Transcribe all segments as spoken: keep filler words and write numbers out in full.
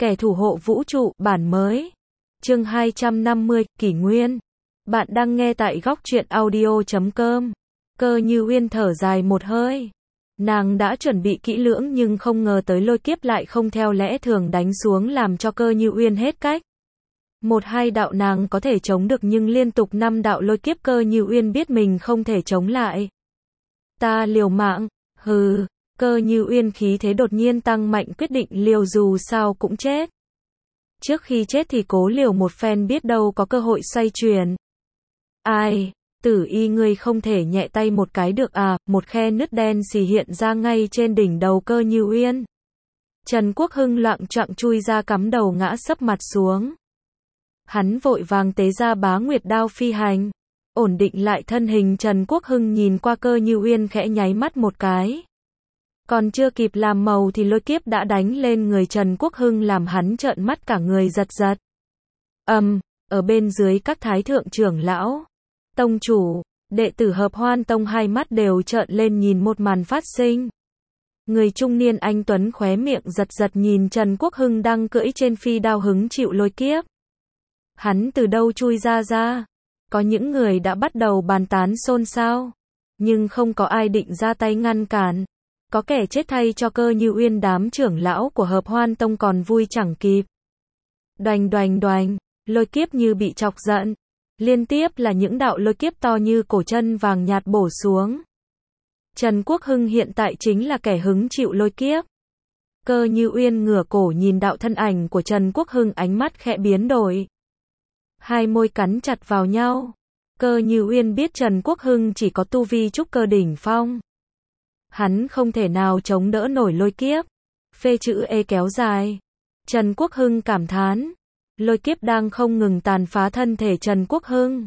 Kẻ thủ hộ vũ trụ, bản mới. Chương hai trăm năm mươi, Kỷ Nguyên. Bạn đang nghe tại góc truyện audio chấm com. Cơ Như Uyên thở dài một hơi. Nàng đã chuẩn bị kỹ lưỡng nhưng không ngờ tới lôi kiếp lại không theo lẽ thường đánh xuống làm cho Cơ Như Uyên hết cách. Một hai đạo nàng có thể chống được nhưng liên tục năm đạo lôi kiếp Cơ Như Uyên biết mình không thể chống lại. Ta liều mạng, hừ. Cơ Như Uyên khí thế đột nhiên tăng mạnh, quyết định liều dù sao cũng chết. Trước khi chết thì cố liều một phen, biết đâu có cơ hội xoay chuyển. Ai, Tử Y ngươi không thể nhẹ tay một cái được à? Một khe nứt đen xì hiện ra ngay trên đỉnh đầu Cơ Như Uyên. Trần Quốc Hưng loạng choạng chui ra, cắm đầu ngã sấp mặt xuống. Hắn vội vàng tế ra Bá Nguyệt đao phi hành, ổn định lại thân hình. Trần Quốc Hưng nhìn qua Cơ Như Uyên khẽ nháy mắt một cái. Còn chưa kịp làm màu thì lôi kiếp đã đánh lên người Trần Quốc Hưng, làm hắn trợn mắt cả người giật giật. Ầm, um, ở bên dưới các thái thượng trưởng lão, tông chủ, đệ tử Hợp Hoan Tông hai mắt đều trợn lên nhìn một màn phát sinh. Người trung niên anh tuấn khóe miệng giật giật nhìn Trần Quốc Hưng đang cưỡi trên phi đao hứng chịu lôi kiếp. Hắn từ đâu chui ra ra? Có những người đã bắt đầu bàn tán xôn xao, nhưng không có ai định ra tay ngăn cản. Có kẻ chết thay cho Cơ Như Uyên, đám trưởng lão của Hợp Hoan Tông còn vui chẳng kịp. Đoành đoành đoành, lôi kiếp như bị chọc giận. Liên tiếp là những đạo lôi kiếp to như cổ chân vàng nhạt bổ xuống. Trần Quốc Hưng hiện tại chính là kẻ hứng chịu lôi kiếp. Cơ Như Uyên ngửa cổ nhìn đạo thân ảnh của Trần Quốc Hưng, ánh mắt khẽ biến đổi. Hai môi cắn chặt vào nhau. Cơ Như Uyên biết Trần Quốc Hưng chỉ có tu vi trúc cơ đỉnh phong. Hắn không thể nào chống đỡ nổi lôi kiếp. Phê chữ E kéo dài. Trần Quốc Hưng cảm thán. Lôi kiếp đang không ngừng tàn phá thân thể Trần Quốc Hưng.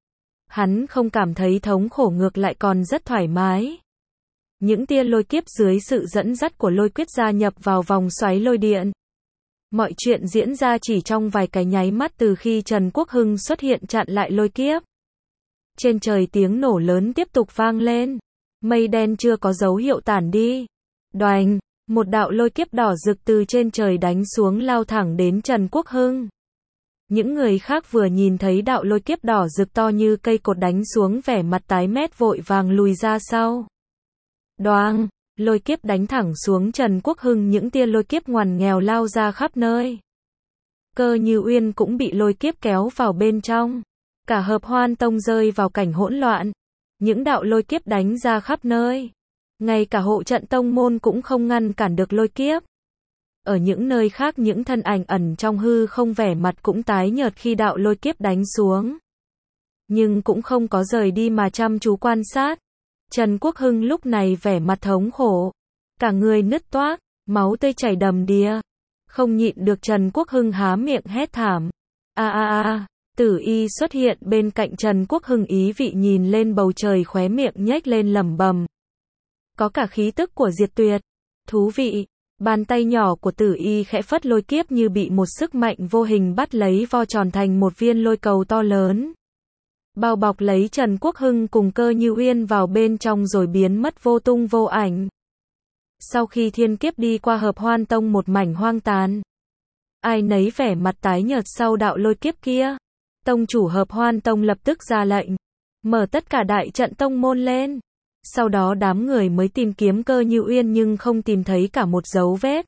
Hắn không cảm thấy thống khổ, ngược lại còn rất thoải mái. Những tia lôi kiếp dưới sự dẫn dắt của lôi quyết gia nhập vào vòng xoáy lôi điện. Mọi chuyện diễn ra chỉ trong vài cái nháy mắt từ khi Trần Quốc Hưng xuất hiện chặn lại lôi kiếp. Trên trời tiếng nổ lớn tiếp tục vang lên. Mây đen chưa có dấu hiệu tản đi. Đoành, một đạo lôi kiếp đỏ rực từ trên trời đánh xuống, lao thẳng đến Trần Quốc Hưng. Những người khác vừa nhìn thấy đạo lôi kiếp đỏ rực to như cây cột đánh xuống, vẻ mặt tái mét vội vàng lùi ra sau. Đoàng, lôi kiếp đánh thẳng xuống Trần Quốc Hưng, những tia lôi kiếp ngoằn nghèo lao ra khắp nơi. Cơ Như Uyên cũng bị lôi kiếp kéo vào bên trong. Cả Hợp Hoan Tông rơi vào cảnh hỗn loạn. Những đạo lôi kiếp đánh ra khắp nơi. Ngay cả hộ trận tông môn cũng không ngăn cản được lôi kiếp. Ở những nơi khác, những thân ảnh ẩn trong hư không vẻ mặt cũng tái nhợt khi đạo lôi kiếp đánh xuống. Nhưng cũng không có rời đi mà chăm chú quan sát. Trần Quốc Hưng lúc này vẻ mặt thống khổ. Cả người nứt toác, máu tươi chảy đầm đìa. Không nhịn được, Trần Quốc Hưng há miệng hét thảm. A a a. Tử Y xuất hiện bên cạnh Trần Quốc Hưng, ý vị nhìn lên bầu trời, khóe miệng nhếch lên lẩm bẩm. Có cả khí tức của diệt tuyệt. Thú vị. Bàn tay nhỏ của Tử Y khẽ phất, lôi kiếp như bị một sức mạnh vô hình bắt lấy, vo tròn thành một viên lôi cầu to lớn. Bao bọc lấy Trần Quốc Hưng cùng Cơ Như Uyên vào bên trong rồi biến mất vô tung vô ảnh. Sau khi thiên kiếp đi qua, Hợp Hoan Tông một mảnh hoang tàn. Ai nấy vẻ mặt tái nhợt sau đạo lôi kiếp kia. Tông chủ Hợp Hoan Tông lập tức ra lệnh, mở tất cả đại trận tông môn lên. Sau đó đám người mới tìm kiếm Cơ Như Uyên nhưng không tìm thấy cả một dấu vết.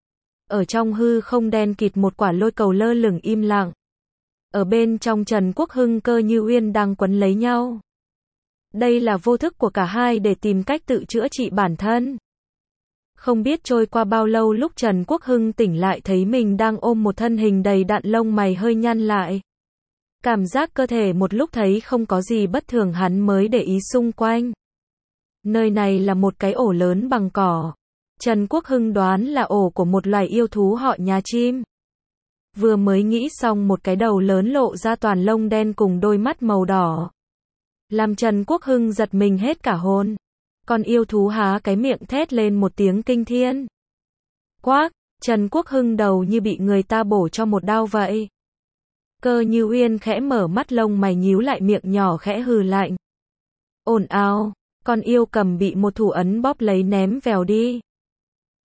Ở trong hư không đen kịt, một quả lôi cầu lơ lửng im lặng. Ở bên trong Trần Quốc Hưng, Cơ Như Uyên đang quấn lấy nhau. Đây là vô thức của cả hai để tìm cách tự chữa trị bản thân. Không biết trôi qua bao lâu, lúc Trần Quốc Hưng tỉnh lại thấy mình đang ôm một thân hình đầy đặn, lông mày hơi nhăn lại. Cảm giác cơ thể một lúc thấy không có gì bất thường, hắn mới để ý xung quanh. Nơi này là một cái ổ lớn bằng cỏ. Trần Quốc Hưng đoán là ổ của một loài yêu thú họ nhà chim. Vừa mới nghĩ xong, một cái đầu lớn lộ ra, toàn lông đen cùng đôi mắt màu đỏ. Làm Trần Quốc Hưng giật mình hết cả hồn. Con yêu thú há cái miệng thét lên một tiếng kinh thiên. Quác, Trần Quốc Hưng đầu như bị người ta bổ cho một đao vậy. Cơ Như Uyên khẽ mở mắt, lông mày nhíu lại, miệng nhỏ khẽ hừ lạnh. Ồn ào, con yêu cầm bị một thủ ấn bóp lấy ném vèo đi.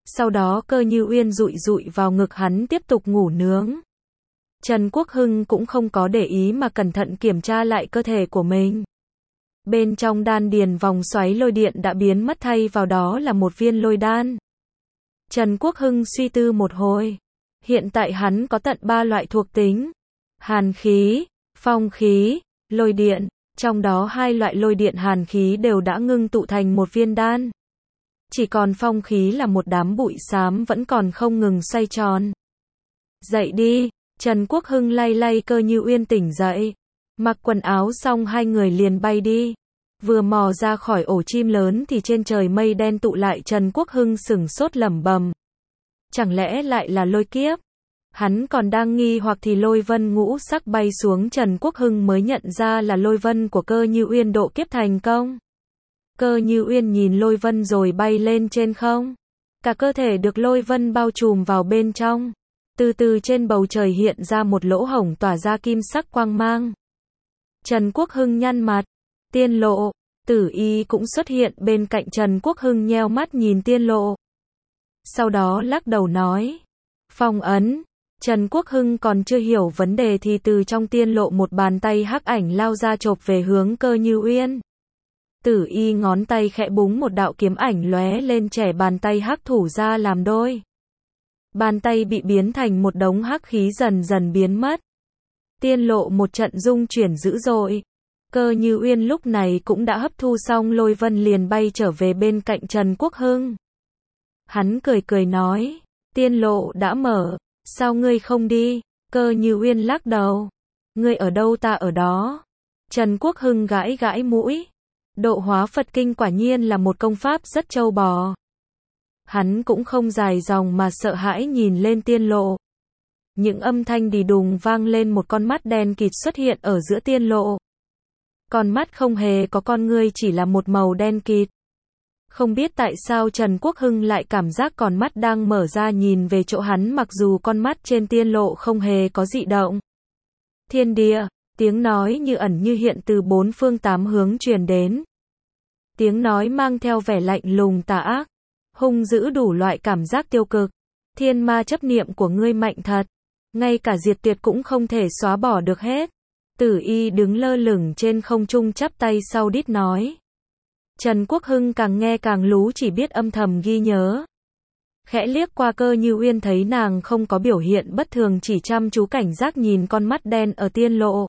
Sau đó Cơ Như Uyên dụi dụi vào ngực hắn tiếp tục ngủ nướng. Trần Quốc Hưng cũng không có để ý mà cẩn thận kiểm tra lại cơ thể của mình. Bên trong đan điền vòng xoáy lôi điện đã biến mất, thay vào đó là một viên lôi đan. Trần Quốc Hưng suy tư một hồi. Hiện tại hắn có tận ba loại thuộc tính. Hàn khí, phong khí, lôi điện. Trong đó hai loại lôi điện hàn khí đều đã ngưng tụ thành một viên đan. Chỉ còn phong khí là một đám bụi xám vẫn còn không ngừng xoay tròn. Dậy đi, Trần Quốc Hưng lay lay Cơ Như Uyên tỉnh dậy. Mặc quần áo xong hai người liền bay đi. Vừa mò ra khỏi ổ chim lớn thì trên trời mây đen tụ lại, Trần Quốc Hưng sửng sốt lẩm bẩm. Chẳng lẽ lại là lôi kiếp? Hắn còn đang nghi hoặc thì lôi vân ngũ sắc bay xuống, Trần Quốc Hưng mới nhận ra là lôi vân của Cơ Như Uyên độ kiếp thành công. Cơ Như Uyên nhìn lôi vân rồi bay lên trên không. Cả cơ thể được lôi vân bao trùm vào bên trong. Từ từ trên bầu trời hiện ra một lỗ hổng tỏa ra kim sắc quang mang. Trần Quốc Hưng nhăn mặt. Tiên lộ. Tử Y cũng xuất hiện bên cạnh Trần Quốc Hưng, nheo mắt nhìn tiên lộ. Sau đó lắc đầu nói. Phong ấn. Trần Quốc Hưng còn chưa hiểu vấn đề thì từ trong tiên lộ một bàn tay hắc ảnh lao ra chộp về hướng Cơ Như Uyên. Tử Y ngón tay khẽ búng, một đạo kiếm ảnh lóe lên, chẻ bàn tay hắc thủ ra làm đôi. Bàn tay bị biến thành một đống hắc khí dần dần biến mất. Tiên lộ một trận rung chuyển dữ dội. Cơ Như Uyên lúc này cũng đã hấp thu xong lôi vân, liền bay trở về bên cạnh Trần Quốc Hưng. Hắn cười cười nói, tiên lộ đã mở, sao ngươi không đi? Cơ Như Uyên lắc đầu, ngươi ở đâu ta ở đó. Trần Quốc Hưng gãi gãi mũi, độ hóa Phật kinh quả nhiên là một công pháp rất trâu bò. Hắn cũng không dài dòng mà sợ hãi nhìn lên tiên lộ. Những âm thanh đì đùng vang lên, một con mắt đen kịt xuất hiện ở giữa tiên lộ. Con mắt không hề có con ngươi, chỉ là một màu đen kịt. Không biết tại sao Trần Quốc Hưng lại cảm giác con mắt đang mở ra nhìn về chỗ hắn, mặc dù con mắt trên tiên lộ không hề có dị động. Thiên địa, tiếng nói như ẩn như hiện từ bốn phương tám hướng truyền đến. Tiếng nói mang theo vẻ lạnh lùng tà ác, hung dữ, đủ loại cảm giác tiêu cực. Thiên ma chấp niệm của ngươi mạnh thật, ngay cả diệt tuyệt cũng không thể xóa bỏ được hết. Tử Y đứng lơ lửng trên không trung chắp tay sau đít nói. Trần Quốc Hưng càng nghe càng lú, chỉ biết âm thầm ghi nhớ. Khẽ liếc qua Cơ Như Uyên thấy nàng không có biểu hiện bất thường, chỉ chăm chú cảnh giác nhìn con mắt đen ở tiên lộ.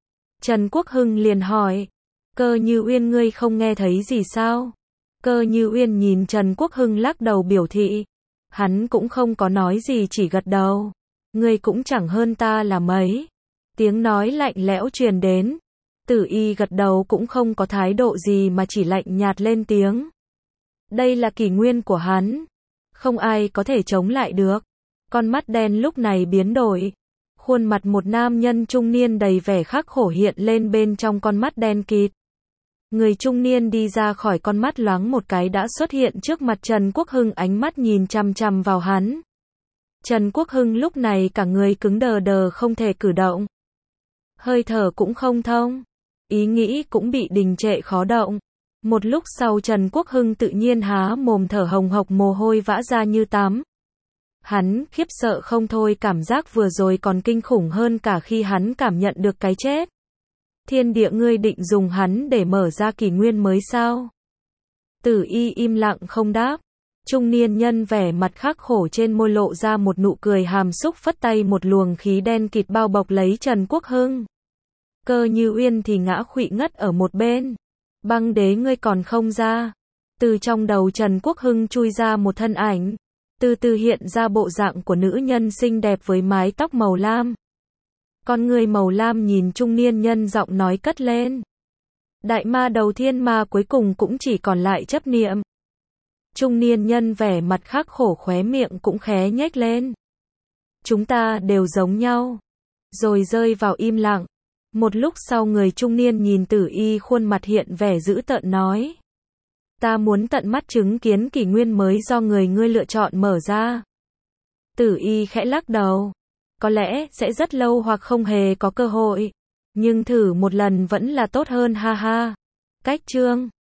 Trần Quốc Hưng liền hỏi, Cơ Như Uyên, ngươi không nghe thấy gì sao? Cơ Như Uyên nhìn Trần Quốc Hưng lắc đầu biểu thị. Hắn cũng không có nói gì, chỉ gật đầu. Ngươi cũng chẳng hơn ta là mấy. Tiếng nói lạnh lẽo truyền đến. Tử Y gật đầu cũng không có thái độ gì mà chỉ lạnh nhạt lên tiếng. Đây là kỷ nguyên của hắn. Không ai có thể chống lại được. Con mắt đen lúc này biến đổi. Khuôn mặt một nam nhân trung niên đầy vẻ khắc khổ hiện lên bên trong con mắt đen kịt. Người trung niên đi ra khỏi con mắt, loáng một cái đã xuất hiện trước mặt Trần Quốc Hưng, ánh mắt nhìn chằm chằm vào hắn. Trần Quốc Hưng lúc này cả người cứng đờ đờ, không thể cử động. Hơi thở cũng không thông. Ý nghĩ cũng bị đình trệ, khó động. Một lúc sau Trần Quốc Hưng tự nhiên há mồm thở hồng hộc, mồ hôi vã ra như tắm. Hắn khiếp sợ không thôi, cảm giác vừa rồi còn kinh khủng hơn cả khi hắn cảm nhận được cái chết. Thiên địa, ngươi định dùng hắn để mở ra kỷ nguyên mới sao? Tử Y im lặng không đáp. Trung niên nhân vẻ mặt khắc khổ trên môi lộ ra một nụ cười hàm xúc, phất tay một luồng khí đen kịt bao bọc lấy Trần Quốc Hưng. Cơ Như Uyên thì ngã khuỵu ngất ở một bên. Băng đế, ngươi còn không ra? Từ trong đầu Trần Quốc Hưng chui ra một thân ảnh, từ từ hiện ra bộ dạng của nữ nhân xinh đẹp với mái tóc màu lam. Con người màu lam nhìn trung niên nhân, giọng nói cất lên. Đại ma đầu thiên ma cuối cùng cũng chỉ còn lại chấp niệm. Trung niên nhân vẻ mặt khắc khổ, khóe miệng cũng khẽ nhếch lên. Chúng ta đều giống nhau. Rồi rơi vào im lặng. Một lúc sau người trung niên nhìn Tử Y, khuôn mặt hiện vẻ dữ tợn nói. Ta muốn tận mắt chứng kiến kỷ nguyên mới do người ngươi lựa chọn mở ra. Tử Y khẽ lắc đầu. Có lẽ sẽ rất lâu hoặc không hề có cơ hội. Nhưng thử một lần vẫn là tốt hơn, ha ha. Cách chương